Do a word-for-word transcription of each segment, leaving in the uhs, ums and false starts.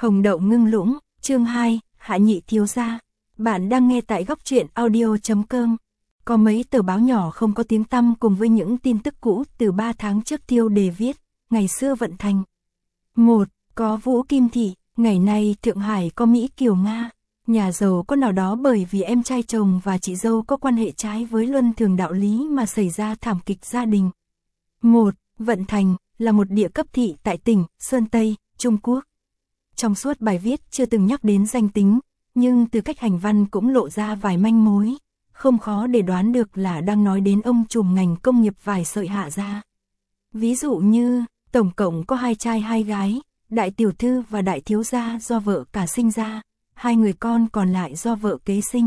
Hồng đậu ngưng lũng, chương hai, Hạ nhị thiếu gia. Bạn đang nghe tại góc truyện audio chấm com. Có mấy tờ báo nhỏ không có tiếng tăm cùng với những tin tức cũ từ ba tháng trước tiêu đề viết, ngày xưa vận thành. một. Có Vũ Kim Thị, ngày nay Thượng Hải có Mỹ Kiều Nga. Nhà giàu có nào đó bởi vì em trai chồng và chị dâu có quan hệ trái với luân thường đạo lý mà xảy ra thảm kịch gia đình. một. Vận Thành là một địa cấp thị tại tỉnh Sơn Tây, Trung Quốc. Trong suốt bài viết chưa từng nhắc đến danh tính, nhưng từ cách hành văn cũng lộ ra vài manh mối, không khó để đoán được là đang nói đến ông trùm ngành công nghiệp vải sợi Hạ gia. Ví dụ như, tổng cộng có hai trai hai gái, đại tiểu thư và đại thiếu gia do vợ cả sinh ra, hai người con còn lại do vợ kế sinh.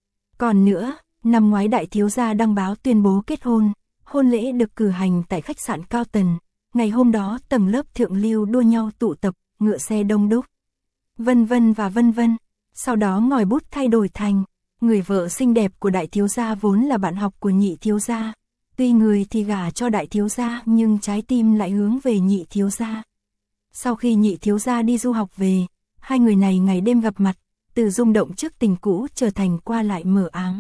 Còn nữa, năm ngoái đại thiếu gia đăng báo tuyên bố kết hôn, hôn lễ được cử hành tại khách sạn Cao Tần, ngày hôm đó tầng lớp thượng lưu đua nhau tụ tập, ngựa xe đông đúc. Vân vân và vân vân, sau đó ngòi bút thay đổi thành, người vợ xinh đẹp của đại thiếu gia vốn là bạn học của nhị thiếu gia, tuy người thì gả cho đại thiếu gia nhưng trái tim lại hướng về nhị thiếu gia. Sau khi nhị thiếu gia đi du học về, hai người này ngày đêm gặp mặt, từ rung động trước tình cũ trở thành qua lại mờ ám.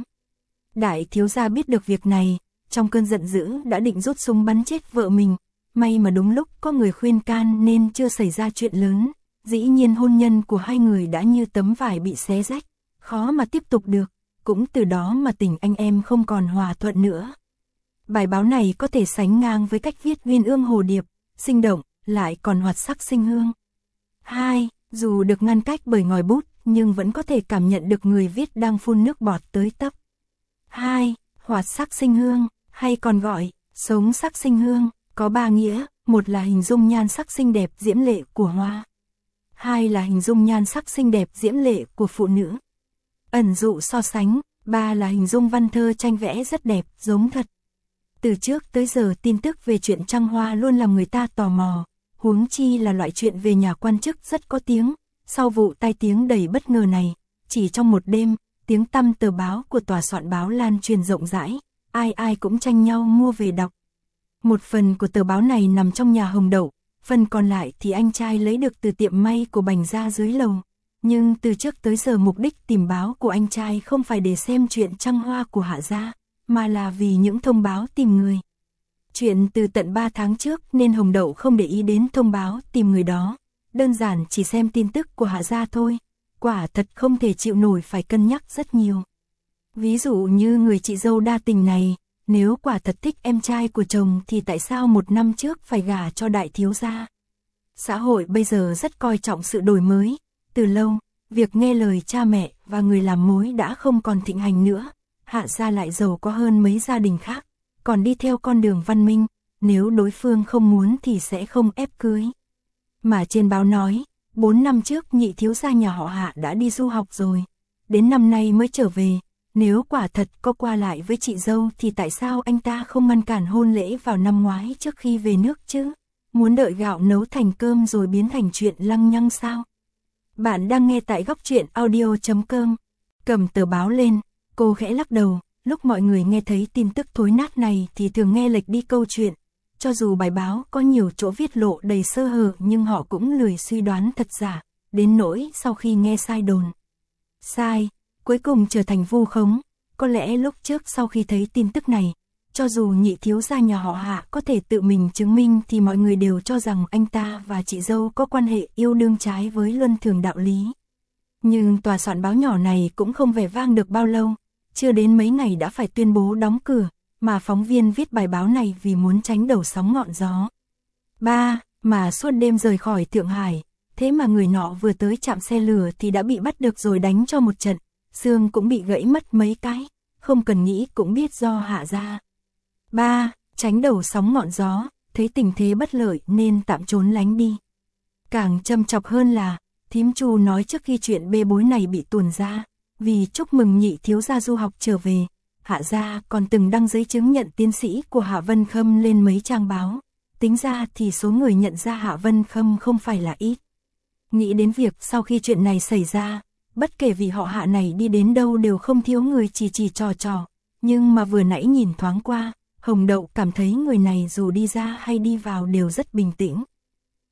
Đại thiếu gia biết được việc này, trong cơn giận dữ đã định rút súng bắn chết vợ mình, may mà đúng lúc có người khuyên can nên chưa xảy ra chuyện lớn, dĩ nhiên hôn nhân của hai người đã như tấm vải bị xé rách, khó mà tiếp tục được, cũng từ đó mà tình anh em không còn hòa thuận nữa. Bài báo này có thể sánh ngang với cách viết uyên ương hồ điệp, sinh động, lại còn hoạt sắc sinh hương. hai. Dù được ngăn cách bởi ngòi bút, nhưng vẫn có thể cảm nhận được người viết đang phun nước bọt tới tấp. hai. Hoạt sắc sinh hương, hay còn gọi, sống sắc sinh hương, có ba nghĩa, một là hình dung nhan sắc xinh đẹp diễm lệ của hoa. Hai là hình dung nhan sắc xinh đẹp diễm lệ của phụ nữ. Ẩn dụ so sánh, ba là hình dung văn thơ tranh vẽ rất đẹp, giống thật. Từ trước tới giờ tin tức về chuyện trăng hoa luôn làm người ta tò mò, huống chi là loại chuyện về nhà quan chức rất có tiếng. Sau vụ tai tiếng đầy bất ngờ này, chỉ trong một đêm, tiếng tăm tờ báo của tòa soạn báo lan truyền rộng rãi, ai ai cũng tranh nhau mua về đọc. Một phần của tờ báo này nằm trong nhà Hồng Đậu, phần còn lại thì anh trai lấy được từ tiệm may của Bành gia dưới lầu. Nhưng từ trước tới giờ mục đích tìm báo của anh trai không phải để xem chuyện trăng hoa của Hạ gia, mà là vì những thông báo tìm người. Chuyện từ tận ba tháng trước nên Hồng Đậu không để ý đến thông báo tìm người đó, đơn giản chỉ xem tin tức của Hạ gia thôi. Quả thật không thể chịu nổi phải cân nhắc rất nhiều. Ví dụ như người chị dâu đa tình này, nếu quả thật thích em trai của chồng thì tại sao một năm trước phải gả cho đại thiếu gia? Xã hội bây giờ rất coi trọng sự đổi mới, từ lâu, việc nghe lời cha mẹ và người làm mối đã không còn thịnh hành nữa. Hạ gia lại giàu có hơn mấy gia đình khác, còn đi theo con đường văn minh, nếu đối phương không muốn thì sẽ không ép cưới. Mà trên báo nói, bốn năm trước nhị thiếu gia nhà họ Hạ đã đi du học rồi, đến năm nay mới trở về. Nếu quả thật có qua lại với chị dâu thì tại sao anh ta không ngăn cản hôn lễ vào năm ngoái trước khi về nước chứ? Muốn đợi gạo nấu thành cơm rồi biến thành chuyện lăng nhăng sao? Bạn đang nghe tại góc truyện audio chấm com. Cầm tờ báo lên, cô khẽ lắc đầu, lúc mọi người nghe thấy tin tức thối nát này thì thường nghe lệch đi câu chuyện. Cho dù bài báo có nhiều chỗ viết lộ đầy sơ hở nhưng họ cũng lười suy đoán thật giả, đến nỗi sau khi nghe sai đồn. Sai, cuối cùng trở thành vu khống. Có lẽ lúc trước sau khi thấy tin tức này, cho dù nhị thiếu gia nhà họ Hạ có thể tự mình chứng minh thì mọi người đều cho rằng anh ta và chị dâu có quan hệ yêu đương trái với luân thường đạo lý. Nhưng tòa soạn báo nhỏ này cũng không vẻ vang được bao lâu, chưa đến mấy ngày đã phải tuyên bố đóng cửa, mà phóng viên viết bài báo này vì muốn tránh đầu sóng ngọn gió. ba. Mà suốt đêm rời khỏi Thượng Hải, thế mà người nọ vừa tới trạm xe lửa thì đã bị bắt được rồi đánh cho một trận, xương cũng bị gãy mất mấy cái, không cần nghĩ cũng biết do Hạ gia. ba. Tránh đầu sóng ngọn gió, thấy tình thế bất lợi nên tạm trốn lánh đi. Càng châm chọc hơn là, thím Chu nói trước khi chuyện bê bối này bị tuồn ra, vì chúc mừng nhị thiếu gia du học trở về, Hạ gia còn từng đăng giấy chứng nhận tiến sĩ của Hạ Vân Khâm lên mấy trang báo. Tính ra thì số người nhận ra Hạ Vân Khâm không phải là ít. Nghĩ đến việc sau khi chuyện này xảy ra, bất kể vì họ Hạ này đi đến đâu đều không thiếu người chỉ chỉ trò trò, nhưng mà vừa nãy nhìn thoáng qua, Hồng Đậu cảm thấy người này dù đi ra hay đi vào đều rất bình tĩnh.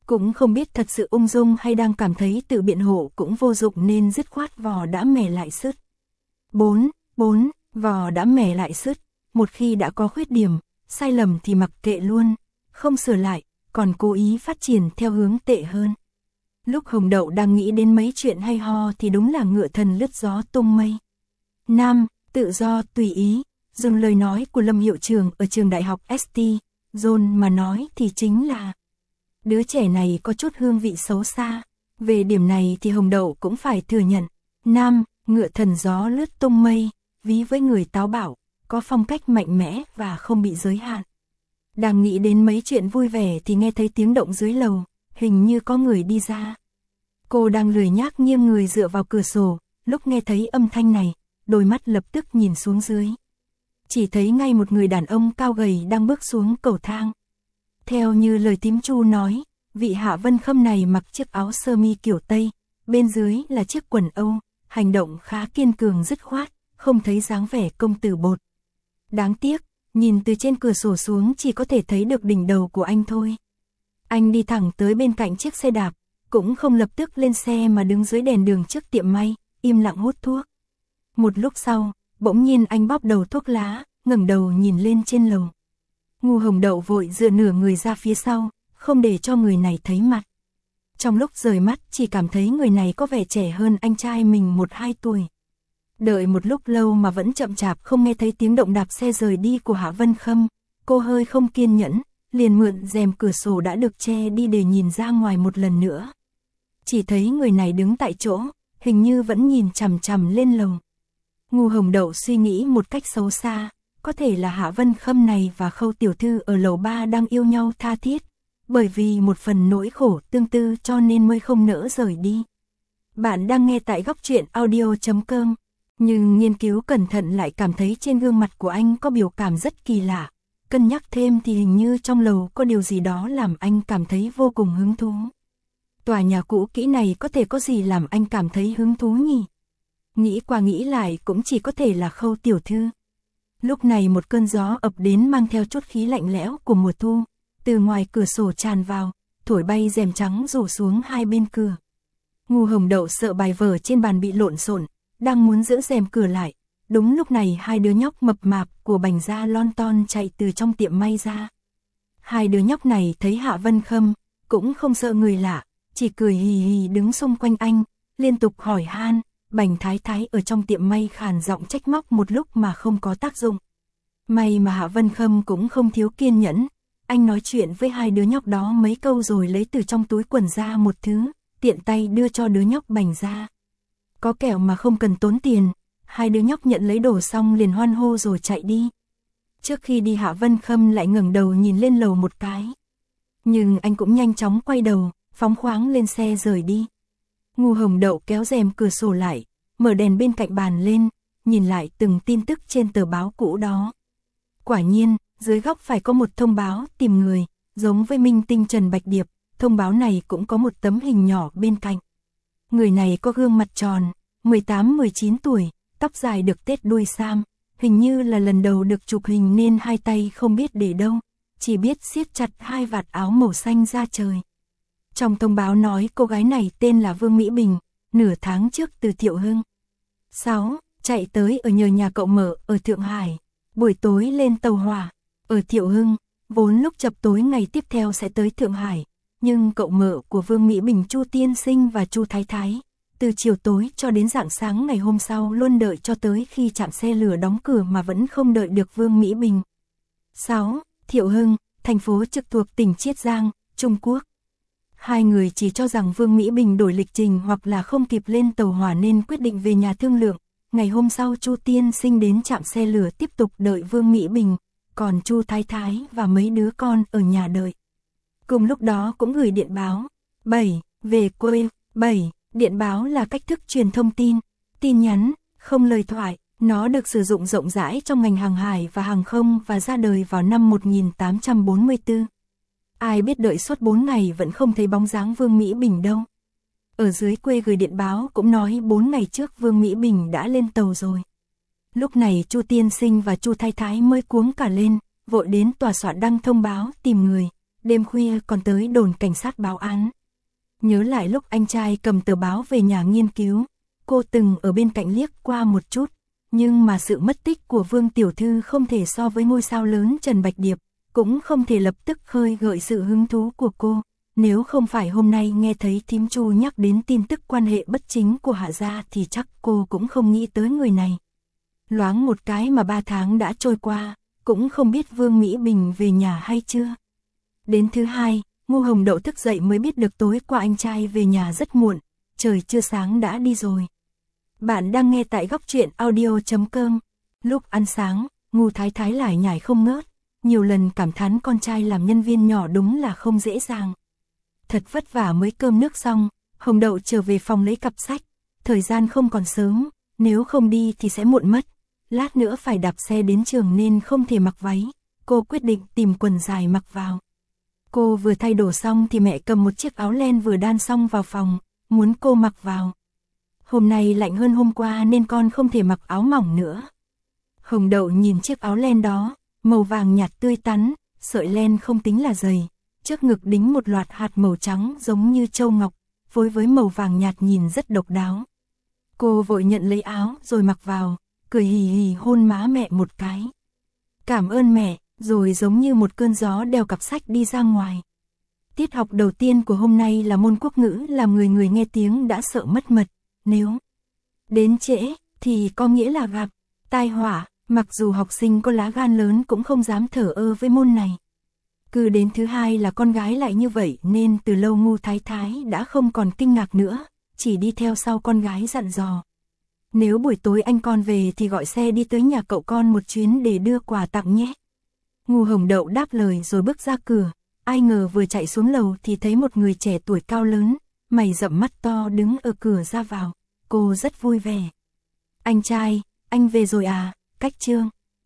Cũng không biết thật sự ung dung hay đang cảm thấy tự biện hộ cũng vô dụng nên dứt khoát vò đã mẻ lại sứt. bốn. bốn. Vò đã mẻ lại sứt, một khi đã có khuyết điểm, sai lầm thì mặc kệ luôn, không sửa lại, còn cố ý phát triển theo hướng tệ hơn. Lúc Hồng Đậu đang nghĩ đến mấy chuyện hay ho thì đúng là ngựa thần lướt gió tung mây. Nam, tự do, tùy ý, dùng lời nói của Lâm hiệu trưởng ở trường đại học ét tê, John mà nói thì chính là đứa trẻ này có chút hương vị xấu xa. Về điểm này thì Hồng Đậu cũng phải thừa nhận. Nam, ngựa thần gió lướt tung mây, ví với người táo bạo, có phong cách mạnh mẽ và không bị giới hạn. Đang nghĩ đến mấy chuyện vui vẻ thì nghe thấy tiếng động dưới lầu, hình như có người đi ra. Cô đang lười nhác nghiêng người dựa vào cửa sổ, lúc nghe thấy âm thanh này, đôi mắt lập tức nhìn xuống dưới. Chỉ thấy ngay một người đàn ông cao gầy đang bước xuống cầu thang. Theo như lời tím Chu nói, vị Hạ Vân Khâm này mặc chiếc áo sơ mi kiểu Tây, bên dưới là chiếc quần Âu, hành động khá kiên cường dứt khoát, không thấy dáng vẻ công tử bột. Đáng tiếc, nhìn từ trên cửa sổ xuống chỉ có thể thấy được đỉnh đầu của anh thôi. Anh đi thẳng tới bên cạnh chiếc xe đạp, cũng không lập tức lên xe mà đứng dưới đèn đường trước tiệm may, im lặng hút thuốc. Một lúc sau, bỗng nhiên anh bóp đầu thuốc lá, ngẩng đầu nhìn lên trên lầu. Ngu Hồng Đậu vội dựa nửa người ra phía sau, không để cho người này thấy mặt. Trong lúc rời mắt chỉ cảm thấy người này có vẻ trẻ hơn anh trai mình một hai tuổi. Đợi một lúc lâu mà vẫn chậm chạp không nghe thấy tiếng động đạp xe rời đi của Hạ Vân Khâm, cô hơi không kiên nhẫn, liền mượn rèm cửa sổ đã được che đi để nhìn ra ngoài một lần nữa. Chỉ thấy người này đứng tại chỗ, hình như vẫn nhìn chằm chằm lên lầu. Ngu Hồng Đậu suy nghĩ một cách xấu xa, có thể là Hạ Vân Khâm này và Khâu tiểu thư ở lầu ba đang yêu nhau tha thiết, bởi vì một phần nỗi khổ tương tư cho nên mới không nỡ rời đi. Bạn đang nghe tại góc truyện audio chấm com, nhưng nghiên cứu cẩn thận lại cảm thấy trên gương mặt của anh có biểu cảm rất kỳ lạ. Cân nhắc thêm thì hình như trong lầu có điều gì đó làm anh cảm thấy vô cùng hứng thú. Tòa nhà cũ kỹ này có thể có gì làm anh cảm thấy hứng thú nhỉ? Nghĩ qua nghĩ lại cũng chỉ có thể là Khâu tiểu thư. Lúc này một cơn gió ập đến mang theo chút khí lạnh lẽo của mùa thu, từ ngoài cửa sổ tràn vào, thổi bay rèm trắng rủ xuống hai bên cửa. Ngu Hồng Đậu sợ bài vở trên bàn bị lộn xộn, đang muốn giữ rèm cửa lại. Đúng lúc này hai đứa nhóc mập mạp của Bành gia lon ton chạy từ trong tiệm may ra. Hai đứa nhóc này thấy Hạ Vân Khâm, cũng không sợ người lạ, chỉ cười hì hì đứng xung quanh anh, liên tục hỏi han. Bành Thái Thái ở trong tiệm may khàn giọng trách móc một lúc mà không có tác dụng. May mà Hạ Vân Khâm cũng không thiếu kiên nhẫn, anh nói chuyện với hai đứa nhóc đó mấy câu rồi lấy từ trong túi quần ra một thứ, tiện tay đưa cho đứa nhóc Bành gia. Có kẹo mà không cần tốn tiền, hai đứa nhóc nhận lấy đồ xong liền hoan hô rồi chạy đi. Trước khi đi Hạ Vân Khâm lại ngẩng đầu nhìn lên lầu một cái. Nhưng anh cũng nhanh chóng quay đầu, phóng khoáng lên xe rời đi. Ngu Hồng Đậu kéo rèm cửa sổ lại, mở đèn bên cạnh bàn lên, nhìn lại từng tin tức trên tờ báo cũ đó. Quả nhiên, dưới góc phải có một thông báo tìm người, giống với minh tinh Trần Bạch Điệp, thông báo này cũng có một tấm hình nhỏ bên cạnh. Người này có gương mặt tròn, mười tám mười chín tuổi, tóc dài được tết đuôi sam, hình như là lần đầu được chụp hình nên hai tay không biết để đâu, chỉ biết siết chặt hai vạt áo màu xanh da trời. Trong thông báo nói cô gái này tên là Vương Mỹ Bình, nửa tháng trước từ Thiệu Hưng. sáu. Chạy tới ở nhờ nhà cậu Mở ở Thượng Hải, buổi tối lên tàu hỏa, ở Thiệu Hưng, vốn lúc chập tối ngày tiếp theo sẽ tới Thượng Hải, nhưng cậu Mở của Vương Mỹ Bình Chu Tiên Sinh và Chu Thái Thái, từ chiều tối cho đến rạng sáng ngày hôm sau luôn đợi cho tới khi trạm xe lửa đóng cửa mà vẫn không đợi được Vương Mỹ Bình. sáu. Thiệu Hưng, thành phố trực thuộc tỉnh Chiết Giang, Trung Quốc. Hai người chỉ cho rằng Vương Mỹ Bình đổi lịch trình hoặc là không kịp lên tàu hỏa nên quyết định về nhà thương lượng. Ngày hôm sau Chu Tiên Sinh đến trạm xe lửa tiếp tục đợi Vương Mỹ Bình, còn Chu Thái Thái và mấy đứa con ở nhà đợi. Cùng lúc đó cũng gửi điện báo. bảy. Về quê. bảy. Điện báo là cách thức truyền thông tin, tin nhắn, không lời thoại. Nó được sử dụng rộng rãi trong ngành hàng hải và hàng không và ra đời vào năm một nghìn tám trăm bốn mươi tư. Ai biết đợi suốt bốn ngày vẫn không thấy bóng dáng Vương Mỹ Bình đâu. Ở dưới quê gửi điện báo cũng nói bốn ngày trước Vương Mỹ Bình đã lên tàu rồi. Lúc này Chu Tiên Sinh và Chu Thái Thái mới cuống cả lên, vội đến tòa soạn đăng thông báo tìm người, đêm khuya còn tới đồn cảnh sát báo án. Nhớ lại lúc anh trai cầm tờ báo về nhà nghiên cứu, cô từng ở bên cạnh liếc qua một chút, nhưng mà sự mất tích của Vương tiểu thư không thể so với ngôi sao lớn Trần Bạch Điệp, cũng không thể lập tức khơi gợi sự hứng thú của cô. Nếu không phải hôm nay nghe thấy thím Chu nhắc đến tin tức quan hệ bất chính của Hạ gia thì chắc cô cũng không nghĩ tới người này. Loáng một cái mà ba tháng đã trôi qua, cũng không biết Vương Mỹ Bình về nhà hay chưa. Đến thứ hai, Ngô Hồng Đậu thức dậy mới biết được tối qua anh trai về nhà rất muộn, trời chưa sáng đã đi rồi. Bạn đang nghe tại góc truyện audio chấm com. Lúc ăn sáng, Ngô Thái Thái lải nhải không ngớt, nhiều lần cảm thán con trai làm nhân viên nhỏ đúng là không dễ dàng. Thật vất vả mới cơm nước xong, Hồng Đậu trở về phòng lấy cặp sách, thời gian không còn sớm, nếu không đi thì sẽ muộn mất, lát nữa phải đạp xe đến trường nên không thể mặc váy, cô quyết định tìm quần dài mặc vào. Cô vừa thay đồ xong thì mẹ cầm một chiếc áo len vừa đan xong vào phòng, muốn cô mặc vào. Hôm nay lạnh hơn hôm qua nên con không thể mặc áo mỏng nữa. Hồng Đậu nhìn chiếc áo len đó, màu vàng nhạt tươi tắn, sợi len không tính là dày, trước ngực đính một loạt hạt màu trắng giống như châu ngọc, phối với màu vàng nhạt nhìn rất độc đáo. Cô vội nhận lấy áo rồi mặc vào, cười hì hì hôn má mẹ một cái. Cảm ơn mẹ, rồi giống như một cơn gió đeo cặp sách đi ra ngoài. Tiết học đầu tiên của hôm nay là môn quốc ngữ, làm người người nghe tiếng đã sợ mất mật, nếu đến trễ thì có nghĩa là gặp tai họa, mặc dù học sinh có lá gan lớn cũng không dám thờ ơ với môn này. Cứ đến thứ hai là con gái lại như vậy nên từ lâu Ngô Thái Thái đã không còn kinh ngạc nữa, chỉ đi theo sau con gái dặn dò. Nếu buổi tối anh con về thì gọi xe đi tới nhà cậu con một chuyến để đưa quà tặng nhé. Ngô Hồng Đậu đáp lời rồi bước ra cửa, ai ngờ vừa chạy xuống lầu thì thấy một người trẻ tuổi cao lớn, mày rậm mắt to đứng ở cửa ra vào, cô rất vui vẻ. Anh trai, anh về rồi à, cách trương.